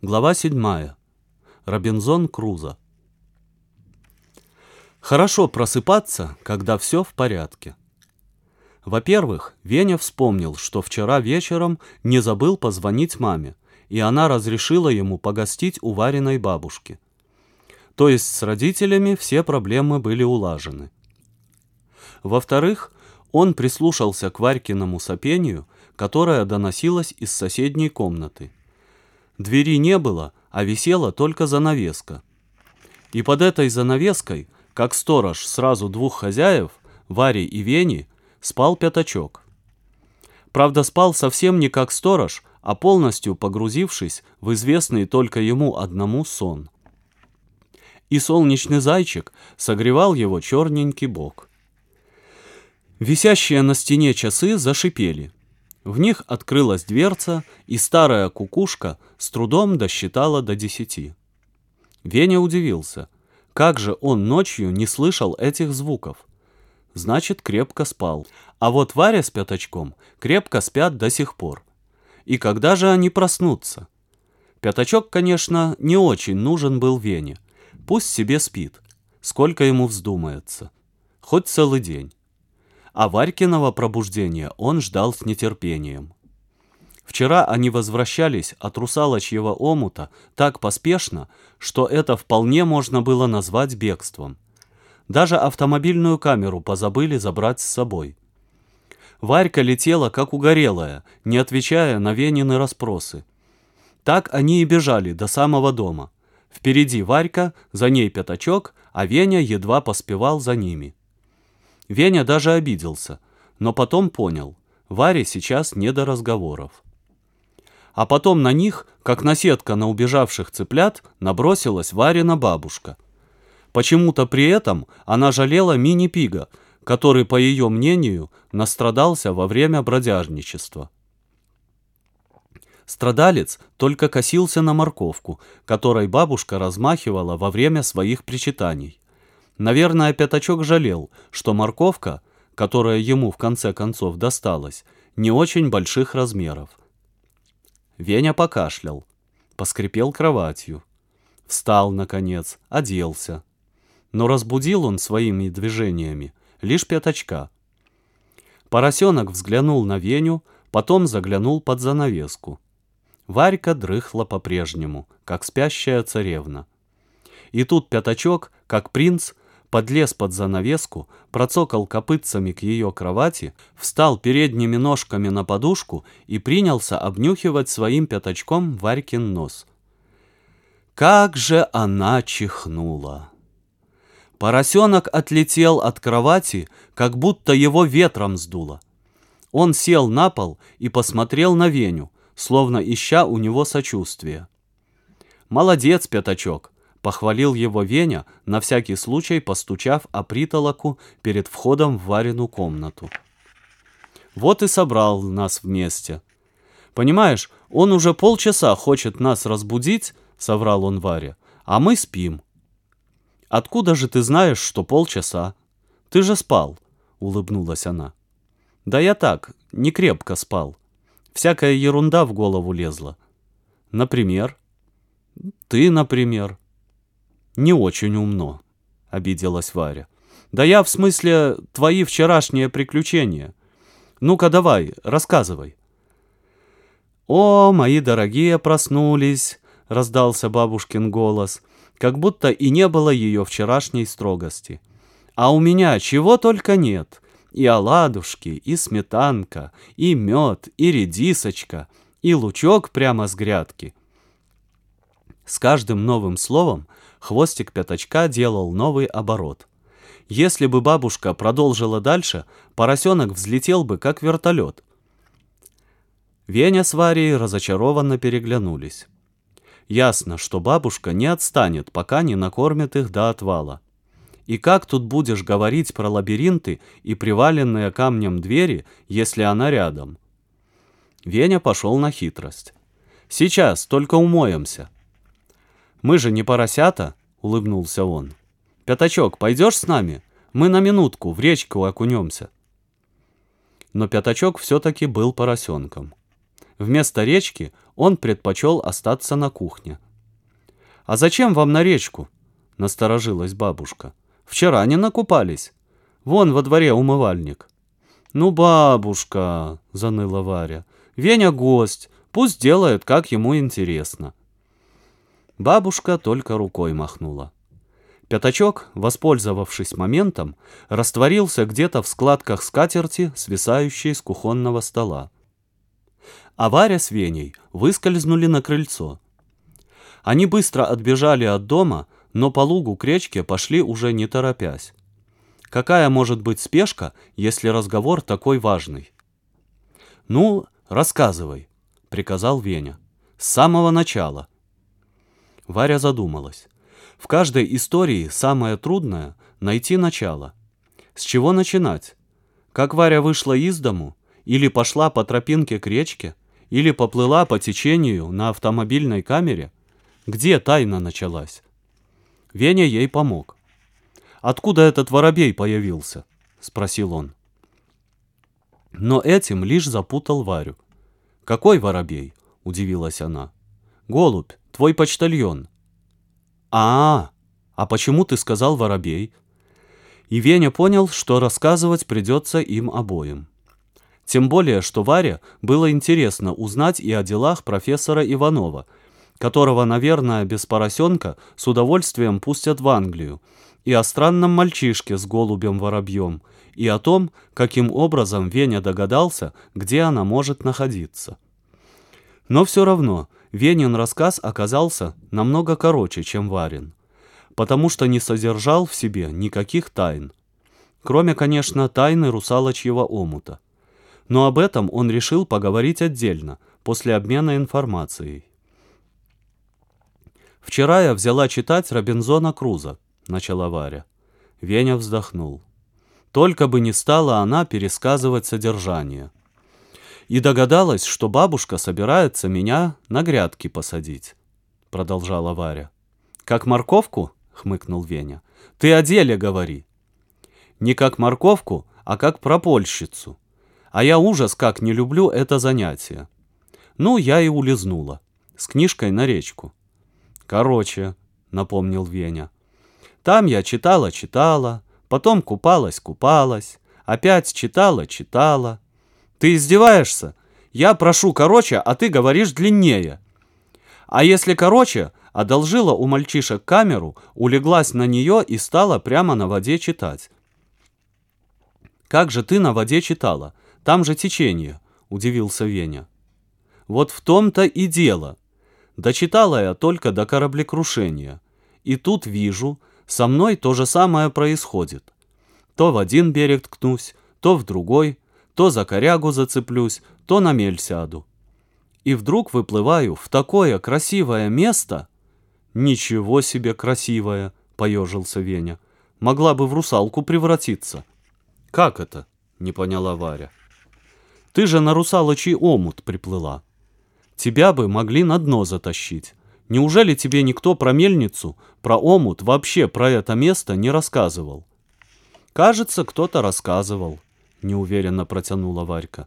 Глава 7. Робинзон Крузо. Хорошо просыпаться, когда все в порядке. Во-первых, Веня вспомнил, что вчера вечером не забыл позвонить маме, и она разрешила ему погостить у Вариной бабушки. То есть с родителями все проблемы были улажены. Во-вторых, он прислушался к Варькиному сопению, которое доносилось из соседней комнаты. Двери не было, а висела только занавеска. И под этой занавеской, как сторож сразу двух хозяев, Вари и Вени, спал Пятачок. Правда, спал совсем не как сторож, а полностью погрузившись в известный только ему одному сон. И солнечный зайчик согревал его черненький бок. Висящие на стене часы зашипели. В них открылась дверца, и старая кукушка с трудом досчитала до 10. Веня удивился. Как же он ночью не слышал этих звуков? Значит, крепко спал. А вот Варя с Пятачком крепко спят до сих пор. И когда же они проснутся? Пятачок, конечно, не очень нужен был Вене. Пусть себе спит, сколько ему вздумается. Хоть целый день. А Варькиного пробуждения он ждал с нетерпением. Вчера они возвращались от русалочьего омута так поспешно, что это вполне можно было назвать бегством. Даже автомобильную камеру позабыли забрать с собой. Варька летела как угорелая, не отвечая на Венины расспросы. Так они и бежали до самого дома. Впереди Варька, за ней Пятачок, а Веня едва поспевал за ними. Веня даже обиделся, но потом понял, Варе сейчас не до разговоров. А потом на них, как наседка на убежавших цыплят, набросилась Варина бабушка. Почему-то при этом она жалела мини-пига, который, по ее мнению, настрадался во время бродяжничества. Страдалец только косился на морковку, которой бабушка размахивала во время своих причитаний. Наверное, Пятачок жалел, что морковка, которая ему в конце концов досталась, не очень больших размеров. Веня покашлял, поскрипел кроватью. Встал, наконец, оделся. Но разбудил он своими движениями лишь Пятачка. Поросенок взглянул на Веню, потом заглянул под занавеску. Варька дрыхла по-прежнему, как спящая царевна. И тут Пятачок, как принц, подлез под занавеску, процокал копытцами к ее кровати, встал передними ножками на подушку и принялся обнюхивать своим пятачком Варькин нос. Как же она чихнула! Поросенок отлетел от кровати, как будто его ветром сдуло. Он сел на пол и посмотрел на Веню, словно ища у него сочувствия. «Молодец, Пятачок!» — похвалил его Веня, на всякий случай постучав о притолоку перед входом в Варину комнату. «Вот и собрал нас вместе. Понимаешь, он уже полчаса хочет нас разбудить, — соврал он Варе, — а мы спим». «Откуда же ты знаешь, что полчаса? Ты же спал», — улыбнулась она. «Да я так, не крепко спал. Всякая ерунда в голову лезла. Например?» «Ты, например». «Не очень умно», — обиделась Варя. «Да я в смысле твои вчерашние приключения. Ну-ка давай, рассказывай». «О, мои дорогие проснулись», — раздался бабушкин голос, как будто и не было ее вчерашней строгости. «А у меня чего только нет. И оладушки, и сметанка, и мед, и редисочка, и лучок прямо с грядки». С каждым новым словом хвостик Пятачка делал новый оборот. Если бы бабушка продолжила дальше, поросенок взлетел бы, как вертолет. Веня с Варей разочарованно переглянулись. Ясно, что бабушка не отстанет, пока не накормит их до отвала. И как тут будешь говорить про лабиринты и приваленные камнем двери, если она рядом? Веня пошел на хитрость. «Сейчас, только умоемся». «Мы же не поросята», — улыбнулся он. «Пятачок, пойдешь с нами? Мы на минутку в речку окунемся». Но Пятачок все-таки был поросенком. Вместо речки он предпочел остаться на кухне. «А зачем вам на речку?» — насторожилась бабушка. «Вчера не накупались. Вон во дворе умывальник». «Ну, бабушка», — заныла Варя, — «Веня гость, пусть делает, как ему интересно». Бабушка только рукой махнула. Пятачок, воспользовавшись моментом, растворился где-то в складках скатерти, свисающей с кухонного стола. А Варя с Веней выскользнули на крыльцо. Они быстро отбежали от дома, но по лугу к речке пошли уже не торопясь. Какая может быть спешка, если разговор такой важный? «Ну, рассказывай», — приказал Веня. «С самого начала». Варя задумалась. В каждой истории самое трудное — найти начало. С чего начинать? Как Варя вышла из дому? Или пошла по тропинке к речке? Или поплыла по течению на автомобильной камере? Где тайна началась? Веня ей помог. «Откуда этот воробей появился?» — спросил он. Но этим лишь запутал Варю. «Какой воробей?» — удивилась она. «Голубь, твой почтальон». А почему ты сказал воробей?» И Веня понял, что рассказывать придется им обоим. Тем более, что Варе было интересно узнать и о делах профессора Иванова, которого, наверное, без поросенка с удовольствием пустят в Англию, и о странном мальчишке с голубем-воробьем, и о том, каким образом Веня догадался, где она может находиться. Но все равно Венин рассказ оказался намного короче, чем Варин, потому что не содержал в себе никаких тайн, кроме, конечно, тайны русалочьего омута. Но об этом он решил поговорить отдельно, после обмена информацией. «Вчера я взяла читать Робинзона Круза», — начала Варя. Веня вздохнул. Только бы не стала она пересказывать содержание. «И догадалась, что бабушка собирается меня на грядки посадить», — продолжала Варя. «Как морковку?» — хмыкнул Веня. «Ты о деле говори». «Не как морковку, а как пропольщицу. А я ужас как не люблю это занятие». Ну, я и улизнула. С книжкой на речку. «Короче», — напомнил Веня. «Там я читала, потом купалась, опять читала. Ты издеваешься? Я прошу короче, а ты говоришь длиннее. А если короче, одолжила у мальчишек камеру, улеглась на нее и стала прямо на воде читать». «Как же ты на воде читала? Там же течение», — удивился Веня. «Вот в том-то и дело. Дочитала я только до кораблекрушения. И тут вижу, со мной то же самое происходит. То в один берег ткнусь, то в другой, то за корягу зацеплюсь, то на мель сяду. И вдруг выплываю в такое красивое место». «Ничего себе красивое», — поежился Веня. «Могла бы в русалку превратиться». «Как это?» — не поняла Варя. «Ты же на русалочий омут приплыла. Тебя бы могли на дно затащить. Неужели тебе никто про мельницу, про омут, вообще про это место не рассказывал?» «Кажется, кто-то рассказывал», — неуверенно протянула Варька.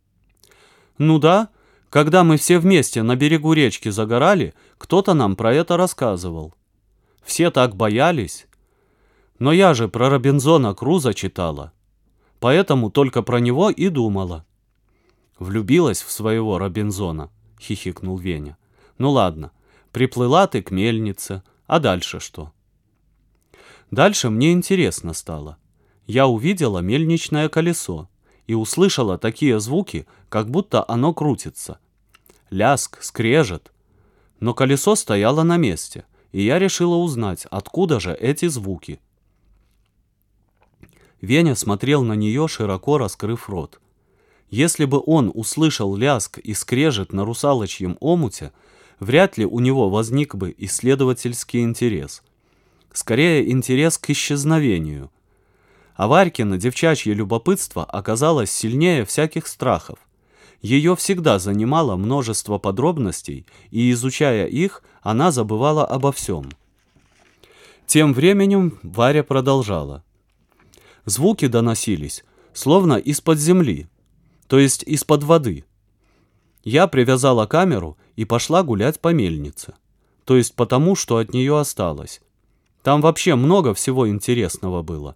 «Ну да, когда мы все вместе на берегу речки загорали, кто-то нам про это рассказывал. Все так боялись. Но я же про Робинзона Круза читала, поэтому только про него и думала». «Влюбилась в своего Робинзона», — хихикнул Веня. «Ну ладно, приплыла ты к мельнице, а дальше что?» «Дальше мне интересно стало. Я увидела мельничное колесо и услышала такие звуки, как будто оно крутится. Ляск, скрежет. Но колесо стояло на месте, и я решила узнать, откуда же эти звуки». Веня смотрел на нее, широко раскрыв рот. Если бы он услышал ляск и скрежет на русалочьем омуте, вряд ли у него возник бы исследовательский интерес. Скорее, интерес к исчезновению. А Варькино девчачье любопытство оказалось сильнее всяких страхов. Ее всегда занимало множество подробностей, и, изучая их, она забывала обо всем. Тем временем Варя продолжала. Звуки доносились, словно из-под земли, то есть из-под воды. Я привязала камеру и пошла гулять по мельнице. То есть потому, что от нее осталось. Там вообще много всего интересного было.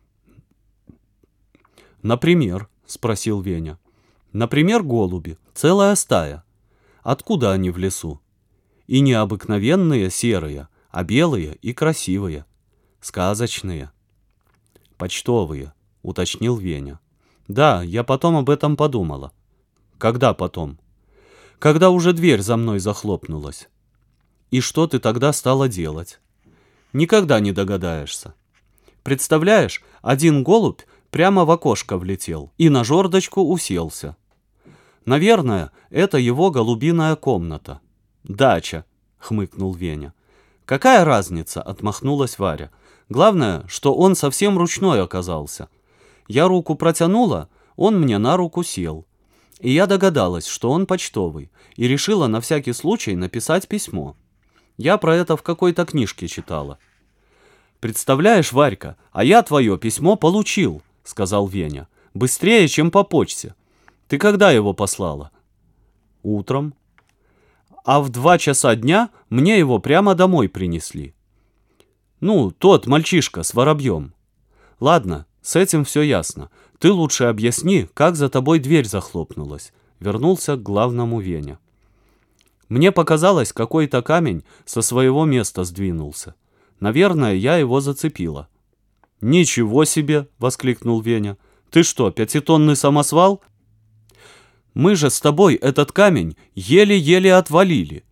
«Например?» — спросил Веня. «Например, голуби. Целая стая. Откуда они в лесу? И не обыкновенные серые, а белые и красивые. Сказочные». «Почтовые», — уточнил Веня. «Да, я потом об этом подумала». «Когда потом?» «Когда уже дверь за мной захлопнулась». «И что ты тогда стала делать?» «Никогда не догадаешься. Представляешь, один голубь прямо в окошко влетел и на жердочку уселся. Наверное, это его голубиная комната». «Дача», — хмыкнул Веня. «Какая разница?» — отмахнулась Варя. «Главное, что он совсем ручной оказался. Я руку протянула, он мне на руку сел. И я догадалась, что он почтовый, и решила на всякий случай написать письмо. Я про это в какой-то книжке читала». «Представляешь, Варька, а я твое письмо получил», — сказал Веня. «Быстрее, чем по почте. Ты когда его послала?» «Утром». «А в 2 часа дня мне его прямо домой принесли». «Ну, тот мальчишка с воробьем». «Ладно, с этим все ясно. Ты лучше объясни, как за тобой дверь захлопнулась», — вернулся к главному Веня. «Мне показалось, какой-то камень со своего места сдвинулся. Наверное, я его зацепила». «Ничего себе!» — воскликнул Веня. «Ты что, 5-тонный самосвал? Мы же с тобой этот камень еле-еле отвалили».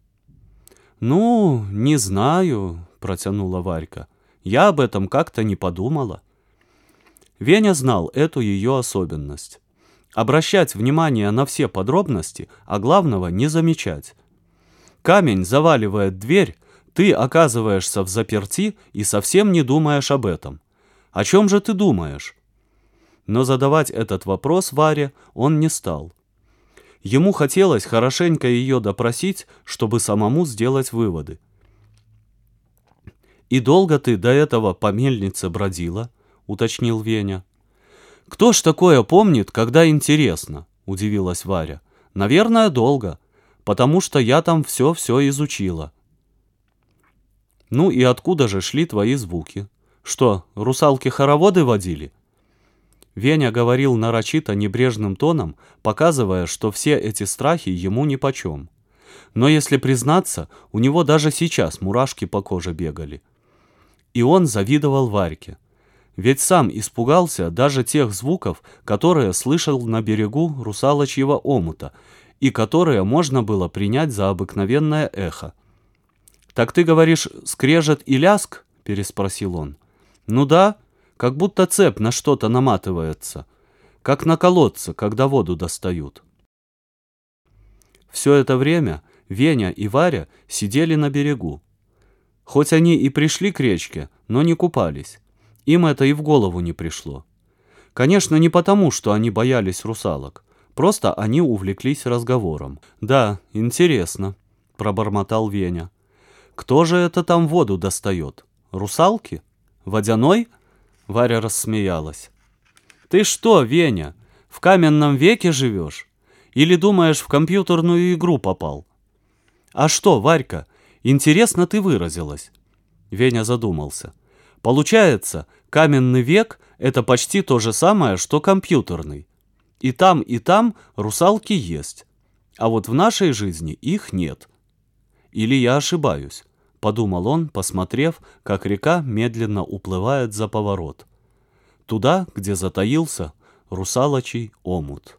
«Ну, не знаю», — протянула Варька. «Я об этом как-то не подумала». Веня знал эту ее особенность. Обращать внимание на все подробности, а главного не замечать. Камень заваливает дверь, ты оказываешься в заперти и совсем не думаешь об этом. О чем же ты думаешь? Но задавать этот вопрос Варе он не стал. Ему хотелось хорошенько ее допросить, чтобы самому сделать выводы. «И долго ты до этого по мельнице бродила?» — уточнил Веня. «Кто ж такое помнит, когда интересно?» — удивилась Варя. «Наверное, долго, потому что я там все изучила». «Ну и откуда же шли твои звуки? Что, русалки-хороводы водили?» Веня говорил нарочито небрежным тоном, показывая, что все эти страхи ему нипочем. Но если признаться, у него даже сейчас мурашки по коже бегали. И он завидовал Варьке. Ведь сам испугался даже тех звуков, которые слышал на берегу русалочьего омута, и которые можно было принять за обыкновенное эхо. «Так ты говоришь, скрежет и ляск?» — переспросил он. «Ну да, как будто цепь на что-то наматывается, как на колодце, когда воду достают». Все это время Веня и Варя сидели на берегу. Хоть они и пришли к речке, но не купались. Им это и в голову не пришло. Конечно, не потому, что они боялись русалок. Просто они увлеклись разговором. «Да, интересно», — пробормотал Веня. «Кто же это там воду достает? Русалки? Водяной?» Варя рассмеялась. «Ты что, Веня, в каменном веке живешь? Или думаешь, в компьютерную игру попал?» «А что, Варька, интересно ты выразилась». Веня задумался. «Получается, каменный век — это почти то же самое, что компьютерный. И там русалки есть. А вот в нашей жизни их нет. Или я ошибаюсь?» — подумал он, посмотрев, как река медленно уплывает за поворот. Туда, где затаился русалочий омут.